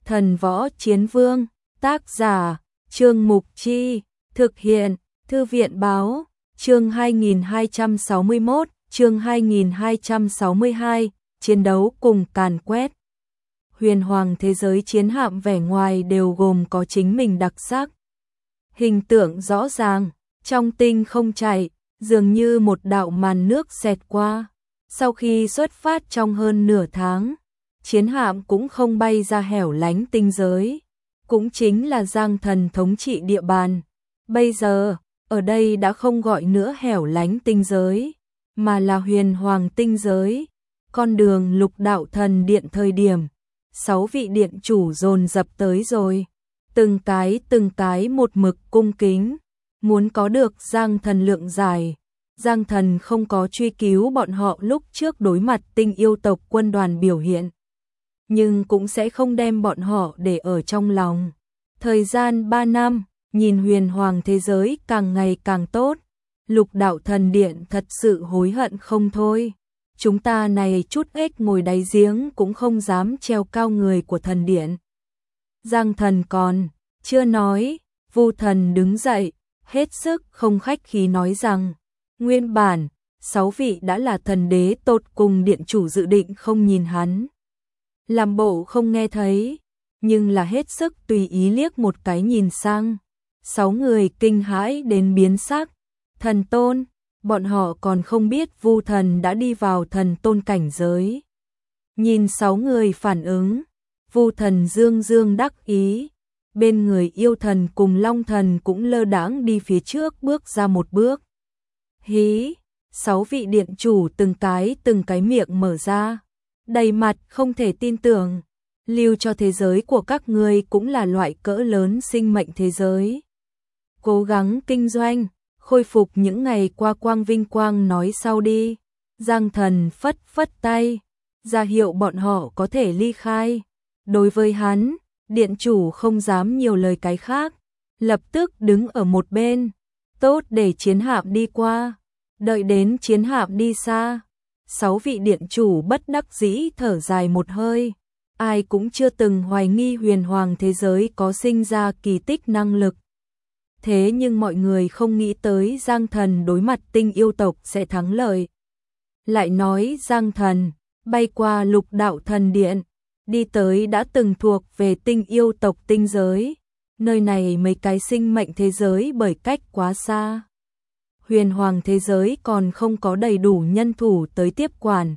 Thần Võ Chiến Vương, tác giả, Trương Mục Chi, thực hiện, Thư viện Báo, chương 2261, chương 2262, chiến đấu cùng càn quét. Huyền hoàng thế giới chiến hạm vẻ ngoài đều gồm có chính mình đặc sắc. Hình tượng rõ ràng, trong tinh không chạy, dường như một đạo màn nước xẹt qua. Sau khi xuất phát trong hơn nửa tháng, chiến hạm cũng không bay ra hẻo lánh tinh giới, cũng chính là Giang Thần thống trị địa bàn. Bây giờ, ở đây đã không gọi nữa hẻo lánh tinh giới, mà là huyền hoàng tinh giới. Con đường Lục Đạo Thần Điện thời điểm, 6 vị điện chủ dồn dập tới rồi, từng cái một mực cung kính, muốn có được Giang Thần lượng giải. Giang Thần không có truy cứu bọn họ lúc trước đối mặt tinh yêu tộc quân đoàn biểu hiện, nhưng cũng sẽ không đem bọn họ để ở trong lòng. Thời gian 3 năm, nhìn huyền hoàng thế giới càng ngày càng tốt, Lục Đạo Thần Điện thật sự hối hận không thôi. Chúng ta này chút ếch ngồi đáy giếng cũng không dám treo cao người của thần điện. Giang Thần còn chưa nói, Vu Thần đứng dậy, hết sức không khách khí nói rằng, nguyên bản, 6 vị đã là thần đế tột cùng điện chủ dự định không nhìn hắn, làm bộ không nghe thấy, nhưng là hết sức tùy ý liếc một cái nhìn sang. 6 người kinh hãi đến biến sắc. Thần tôn, bọn họ còn không biết Vu Thần đã đi vào thần tôn cảnh giới. Nhìn 6 người phản ứng, Vu Thần dương dương đắc ý, bên người yêu thần cùng long thần cũng lơ đãng đi phía trước bước ra một bước. Hí, 6 vị điện chủ từng cái miệng mở ra, đầy mặt không thể tin tưởng, lưu cho thế giới của các ngươi cũng là loại cỡ lớn sinh mệnh thế giới. Cố gắng kinh doanh, khôi phục những ngày qua quang vinh quang nói sau đi. Giang Thần phất phất tay, ra hiệu bọn họ có thể ly khai. Đối với hắn, điện chủ không dám nhiều lời cái khác, lập tức đứng ở một bên, tốt để chiến hạm đi qua. Đợi đến chiến hạm đi xa, 6 vị điện chủ bất đắc dĩ thở dài một hơi. Ai cũng chưa từng hoài nghi huyền hoàng thế giới có sinh ra kỳ tích năng lực. Thế nhưng mọi người không nghĩ tới Giang Thần đối mặt tinh yêu tộc sẽ thắng lợi. Lại nói Giang Thần bay qua Lục Đạo Thần Điện, đi tới đã từng thuộc về tinh yêu tộc tinh giới. Nơi này mấy cái sinh mệnh thế giới bởi cách quá xa, huyền hoàng thế giới còn không có đầy đủ nhân thủ tới tiếp quản.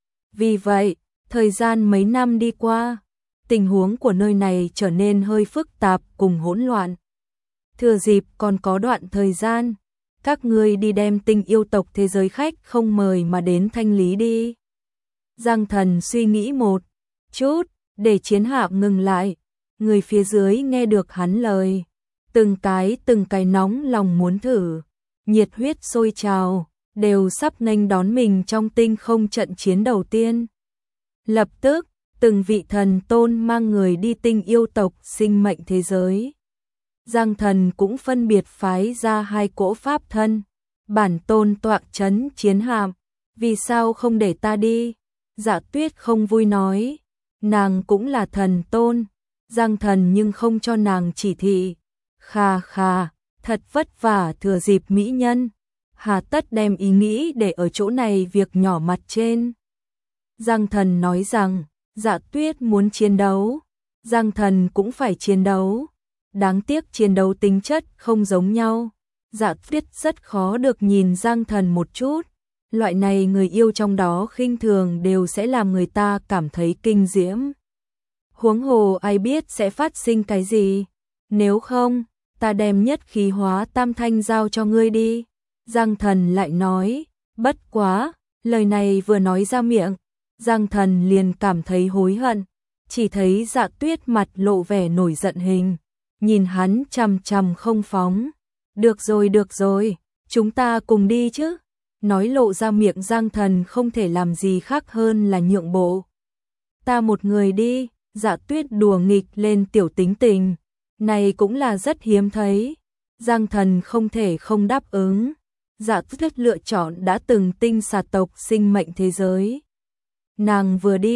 Vì vậy, thời gian mấy năm đi qua, tình huống của nơi này trở nên hơi phức tạp cùng hỗn loạn. Thừa dịp còn có đoạn thời gian, các ngươi đi đem tinh yêu tộc thế giới khách không mời mà đến thanh lý đi. Giang Thần suy nghĩ một chút, để chiến hạm ngừng lại. Người phía dưới nghe được hắn lời, từng cái nóng lòng muốn thử, nhiệt huyết sôi trào, đều sắp nghênh đón mình trong tinh không trận chiến đầu tiên. Lập tức, từng vị thần tôn mang người đi tinh yêu tộc sinh mệnh thế giới. Giang Thần cũng phân biệt phái ra 2 cỗ pháp thân, bản tôn tọa chấn chiến hạm. Vì sao không để ta đi? Dạ Tuyết không vui nói, nàng cũng là thần tôn. Giang Thần nhưng không cho nàng chỉ thị. Khà khà, thật vất vả thừa dịp mỹ nhân, hà tất đem ý nghĩ để ở chỗ này việc nhỏ mặt trên. Giang Thần nói rằng, Dạ Tuyết muốn chiến đấu, Giang Thần cũng phải chiến đấu. Đáng tiếc chiến đấu tính chất không giống nhau. Dạ Tuyết rất khó được nhìn Giang Thần một chút. Loại này người yêu trong đó khinh thường đều sẽ làm người ta cảm thấy kinh diễm. Huống hồ ai biết sẽ phát sinh cái gì. Nếu không, ta đem nhất khí hóa tam thanh giao cho ngươi đi. Giang Thần lại nói, bất quá, lời này vừa nói ra miệng, Giang Thần liền cảm thấy hối hận. Chỉ thấy Dạ Tuyết mặt lộ vẻ nổi giận hình, nhìn hắn chằm chằm không phóng. Được rồi, chúng ta cùng đi chứ. Nói lộ ra miệng Giang Thần không thể làm gì khác hơn là nhượng bộ. Ta một người đi. Dạ Tuyết đùa nghịch lên tiểu tính tình, này cũng là rất hiếm thấy. Giang Thần không thể không đáp ứng. Dạ Tuyết lựa chọn đã từng tinh xà tộc sinh mệnh thế giới. Nàng vừa đi,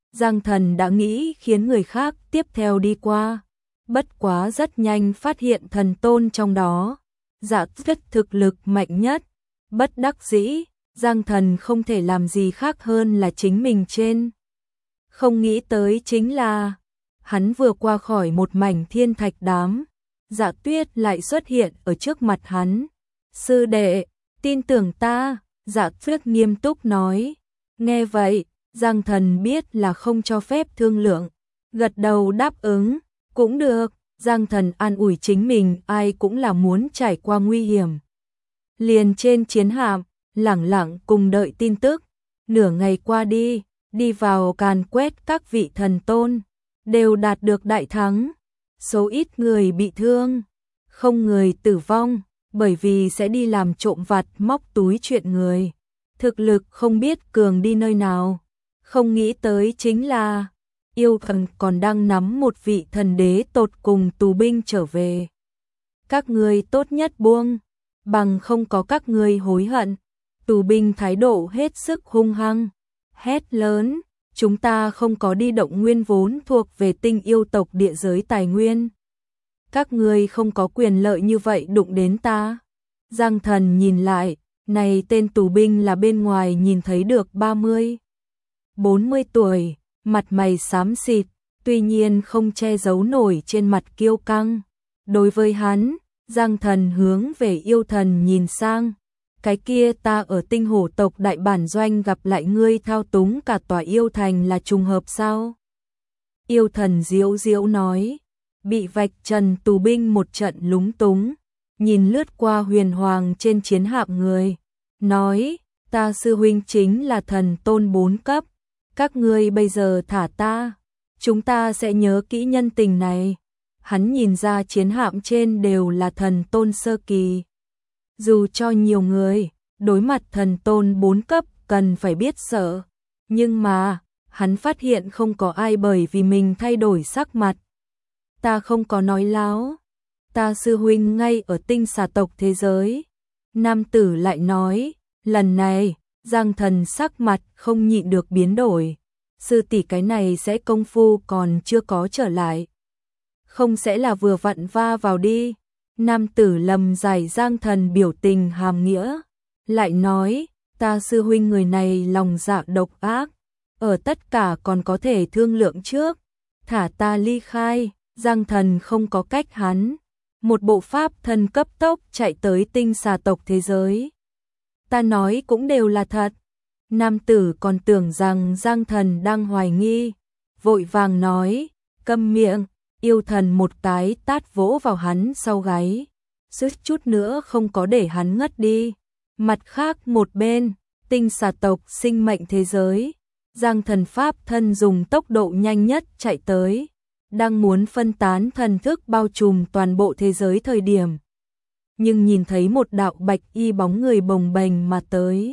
Giang Thần đã nghĩ khiến người khác tiếp theo đi qua, bất quá rất nhanh phát hiện thần tôn trong đó. Dạ Tuyết thực lực mạnh nhất, bất đắc dĩ, Giang Thần không thể làm gì khác hơn là chính mình trên. Không nghĩ tới chính là, hắn vừa qua khỏi một mảnh thiên thạch đám, Dạ Tuyết lại xuất hiện ở trước mặt hắn. Sư đệ, tin tưởng ta, Dạ Tuyết nghiêm túc nói. Nghe vậy, Giang Thần biết là không cho phép thương lượng, gật đầu đáp ứng, cũng được. Giang Thần an ủi chính mình, ai cũng là muốn trải qua nguy hiểm. Liền trên chiến hạm, lẳng lặng cùng đợi tin tức. Nửa ngày qua đi, đi vào càn quét các vị thần tôn, đều đạt được đại thắng. Số ít người bị thương, không người tử vong, bởi vì sẽ đi làm trộm vặt móc túi chuyện người. Thực lực không biết cường đi nơi nào. Không nghĩ tới chính là yêu thần còn đang nắm một vị thần đế tột cùng tù binh trở về. Các ngươi tốt nhất buông, bằng không có các ngươi hối hận. Tù binh thái độ hết sức hung hăng, hét lớn, chúng ta không có đi động nguyên vốn thuộc về tinh yêu tộc địa giới tài nguyên. Các ngươi không có quyền lợi như vậy đụng đến ta. Giang Thần nhìn lại, này tên tù binh là bên ngoài nhìn thấy được 30, 40 tuổi, mặt mày xám xịt, tuy nhiên không che giấu nổi trên mặt kiêu căng. Đối với hắn, Giang Thần hướng về yêu thần nhìn sang. Cái kia ta ở tinh hổ tộc đại bản doanh gặp lại ngươi thao túng cả tòa yêu thành là trùng hợp sao? Yêu thần diễu diễu nói, bị vạch trần tù binh một trận lúng túng, nhìn lướt qua huyền hoàng trên chiến hạm người, nói, ta sư huynh chính là thần tôn 4 cấp, các ngươi bây giờ thả ta, chúng ta sẽ nhớ kỹ nhân tình này. Hắn nhìn ra chiến hạm trên đều là thần tôn sơ kỳ. Dù cho nhiều người, đối mặt thần tôn 4 cấp cần phải biết sợ, nhưng mà, hắn phát hiện không có ai bởi vì mình thay đổi sắc mặt. Ta không có nói láo, ta sư huynh ngay ở tinh xà tộc thế giới. Nam tử lại nói, lần này, Giang Thần sắc mặt không nhịn được biến đổi. Sư tỷ cái này sẽ công phu còn chưa có trở lại. Không sẽ là vừa vặn va vào đi. Nam tử lầm giải Giang Thần biểu tình hàm nghĩa, lại nói, ta sư huynh người này lòng dạ độc ác, ở tất cả còn có thể thương lượng trước, thả ta ly khai. Giang Thần không có cách hắn, một bộ pháp thần cấp tốc chạy tới tinh xà tộc thế giới. Ta nói cũng đều là thật. Nam tử còn tưởng rằng Giang Thần đang hoài nghi, vội vàng nói, câm miệng. Yêu thần một cái tát vỗ vào hắn sau gáy, suýt chút nữa không có để hắn ngất đi. Mặt khác một bên, tinh xà tộc sinh mệnh thế giới, Giang Thần pháp thân dùng tốc độ nhanh nhất chạy tới, đang muốn phân tán thần thức bao trùm toàn bộ thế giới thời điểm. Nhưng nhìn thấy một đạo bạch y bóng người bồng bềnh mà tới.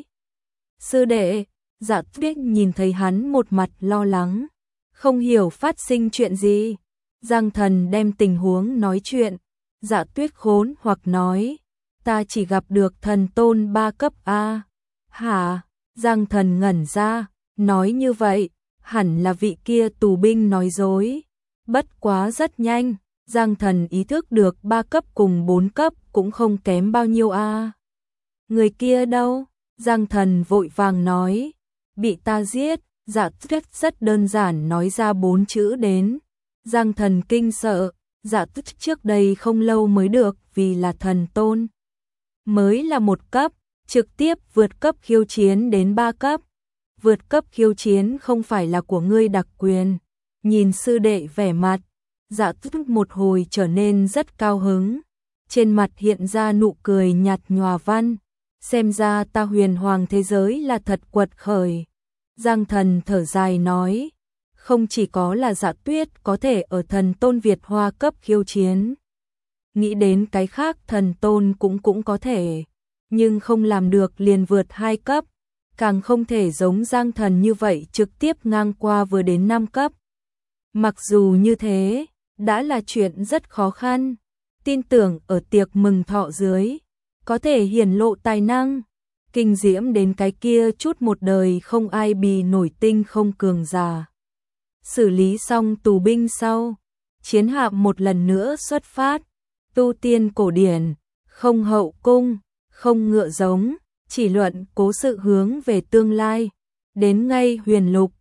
Sư đệ, Dạ Tuyết nhìn thấy hắn một mặt lo lắng, không hiểu phát sinh chuyện gì. Giang Thần đem tình huống nói chuyện, Dạ Tuyết khốn hoặc nói, ta chỉ gặp được thần tôn 3 cấp A. Hả? Giang Thần ngẩn ra, nói như vậy, hẳn là vị kia tù binh nói dối. Bất quá rất nhanh, Giang Thần ý thức được 3 cấp cùng 4 cấp cũng không kém bao nhiêu A. Người kia đâu? Giang Thần vội vàng nói, bị ta giết. Dạ Tuyết rất đơn giản nói ra 4 chữ đến. Giang Thần kinh sợ, Dạ Tuyết trước đây không lâu mới được vì là thần tôn. Mới là 1 cấp, trực tiếp vượt cấp khiêu chiến đến 3 cấp. Vượt cấp khiêu chiến không phải là của ngươi đặc quyền. Nhìn sư đệ vẻ mặt, Dạ Tuyết một hồi trở nên rất cao hứng. Trên mặt hiện ra nụ cười nhạt nhòa văn. Xem ra ta huyền hoàng thế giới là thật quật khởi. Giang Thần thở dài nói, không chỉ có là Dạ Tuyết có thể ở thần tôn Việt Hoa cấp khiêu chiến. Nghĩ đến cái khác thần tôn cũng có thể, nhưng không làm được liền vượt 2 cấp, càng không thể giống Giang Thần như vậy trực tiếp ngang qua vừa đến 5 cấp. Mặc dù như thế, đã là chuyện rất khó khăn, tin tưởng ở tiệc mừng thọ dưới, có thể hiển lộ tài năng, kinh diễm đến cái kia chút một đời không ai bì nổi tinh không cường giả. xử lý xong tù binh sau, chiến hạm một lần nữa xuất phát, tu tiên cổ điển, không hậu cung, không ngựa giống, chỉ luận cố sự hướng về tương lai, đến ngay huyền lục,